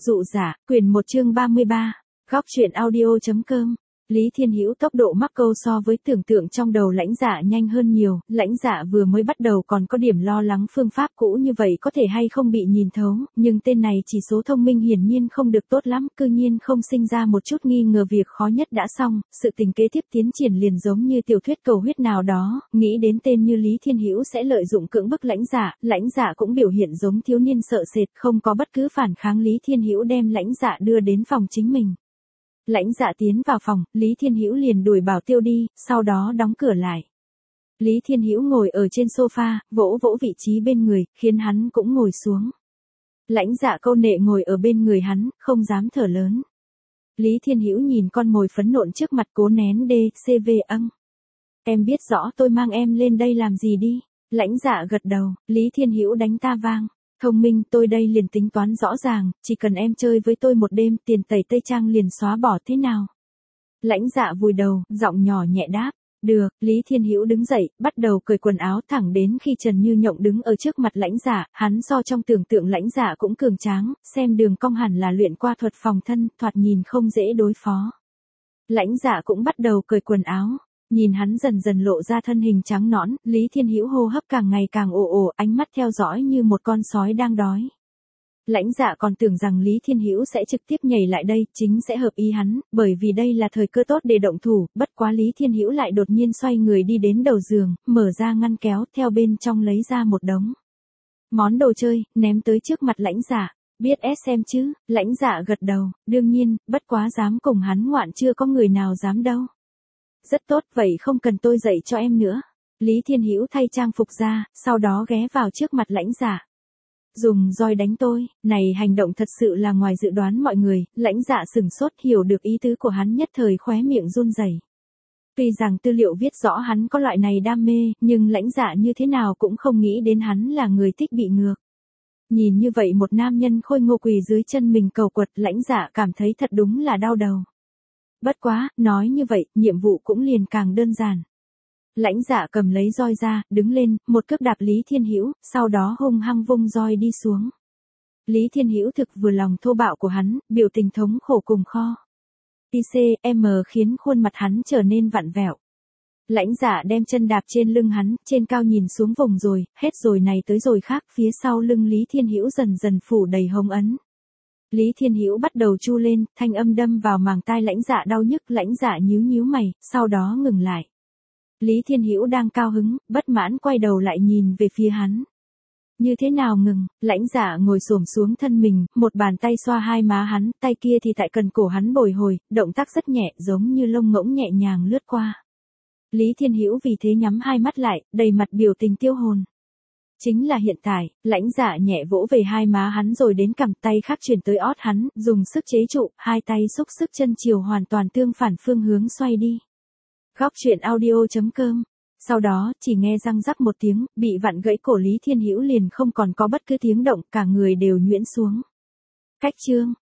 Dụ giả, quyển 1 chương 33, góc truyện audio.com. Lý Thiên Hữu tốc độ mắc câu so với tưởng tượng trong đầu Lãnh Dạ nhanh hơn nhiều, Lãnh Dạ vừa mới bắt đầu còn có điểm lo lắng phương pháp cũ như vậy có thể hay không bị nhìn thấu, nhưng tên này chỉ số thông minh hiển nhiên không được tốt lắm, cư nhiên không sinh ra một chút nghi ngờ việc khó nhất đã xong, sự tình kế tiếp tiến triển liền giống như tiểu thuyết cầu huyết nào đó, nghĩ đến tên như Lý Thiên Hữu sẽ lợi dụng cưỡng bức Lãnh Dạ cũng biểu hiện giống thiếu niên sợ sệt, không có bất cứ phản kháng. Lý Thiên Hữu đem Lãnh Dạ đưa đến phòng chính mình. Lãnh Dạ tiến vào phòng, Lý Thiên Hữu liền đuổi Bảo Tiêu đi, sau đó đóng cửa lại. Lý Thiên Hữu ngồi ở trên sofa, vỗ vỗ vị trí bên người, khiến hắn cũng ngồi xuống. Lãnh Dạ câu nệ ngồi ở bên người hắn, không dám thở lớn. Lý Thiên Hữu nhìn con mồi phấn nộn trước mặt cố nén DCV âng. Em biết rõ tôi mang em lên đây làm gì đi. Lãnh Dạ gật đầu, Lý Thiên Hữu đánh ta vang. Thông minh, tôi đây liền tính toán rõ ràng, chỉ cần em chơi với tôi một đêm, tiền tẩy tây trang liền xóa bỏ thế nào? Lãnh Dạ vùi đầu, giọng nhỏ nhẹ đáp. Được. Lý Thiên Hữu đứng dậy, bắt đầu cởi quần áo thẳng đến khi Trần Như Nhộng đứng ở trước mặt Lãnh Dạ, hắn so trong tưởng tượng Lãnh Dạ cũng cường tráng, xem đường cong hẳn là luyện qua thuật phòng thân, thoạt nhìn không dễ đối phó. Lãnh Dạ cũng bắt đầu cởi quần áo. Nhìn hắn dần dần lộ ra thân hình trắng nõn, Lý Thiên Hữu hô hấp càng ngày càng ồ, ánh mắt theo dõi như một con sói đang đói. Lãnh Dạ còn tưởng rằng Lý Thiên Hữu sẽ trực tiếp nhảy lại đây, chính sẽ hợp ý hắn, bởi vì đây là thời cơ tốt để động thủ, bất quá Lý Thiên Hữu lại đột nhiên xoay người đi đến đầu giường, mở ra ngăn kéo, theo bên trong lấy ra một đống món đồ chơi, ném tới trước mặt Lãnh Dạ. Biết SM chứ? Lãnh Dạ gật đầu, đương nhiên, bất quá dám cùng hắn ngoạn chưa có người nào dám đâu. Rất tốt, vậy không cần tôi dạy cho em nữa. Lý Thiên Hữu thay trang phục ra, sau đó ghé vào trước mặt Lãnh Dạ. Dùng roi đánh tôi, này hành động thật sự là ngoài dự đoán mọi người, Lãnh Dạ sửng sốt, hiểu được ý tứ của hắn, nhất thời khóe miệng run rẩy. Tuy rằng tư liệu viết rõ hắn có loại này đam mê, nhưng Lãnh Dạ như thế nào cũng không nghĩ đến hắn là người thích bị ngược. Nhìn như vậy một nam nhân khôi ngô quỳ dưới chân mình cầu quật, Lãnh Dạ cảm thấy thật đúng là đau đầu. Bất quá, nói như vậy, nhiệm vụ cũng liền càng đơn giản. Lãnh Dạ cầm lấy roi ra, đứng lên, một cước đạp Lý Thiên Hữu, sau đó hung hăng vung roi đi xuống. Lý Thiên Hữu thực vừa lòng thô bạo của hắn, biểu tình thống khổ cùng kho. ICM khiến khuôn mặt hắn trở nên vặn vẹo. Lãnh Dạ đem chân đạp trên lưng hắn, trên cao nhìn xuống vùng rồi, hết rồi này tới rồi khác, phía sau lưng Lý Thiên Hữu dần dần phủ đầy hồng ấn. Lý Thiên Hữu bắt đầu chu lên, thanh âm đâm vào màng tai Lãnh Dạ đau nhức, Lãnh Dạ nhíu mày, sau đó ngừng lại. Lý Thiên Hữu đang cao hứng, bất mãn quay đầu lại nhìn về phía hắn. Như thế nào ngừng? Lãnh Dạ ngồi xổm xuống thân mình, một bàn tay xoa hai má hắn, tay kia thì tại cần cổ hắn bồi hồi, động tác rất nhẹ, giống như lông ngỗng nhẹ nhàng lướt qua. Lý Thiên Hữu vì thế nhắm hai mắt lại, đầy mặt biểu tình tiêu hồn. Chính là hiện tại, Lãnh Dạ nhẹ vỗ về hai má hắn rồi đến cằm, tay khác chuyển tới ót hắn, dùng sức chế trụ, hai tay xúc sức chân chiều hoàn toàn tương phản phương hướng xoay đi. Góc truyện audio.com. Sau đó, chỉ nghe răng rắc một tiếng, bị vặn gãy cổ Lý Thiên Hữu liền không còn có bất cứ tiếng động, cả người đều nhuyễn xuống. Cách chương.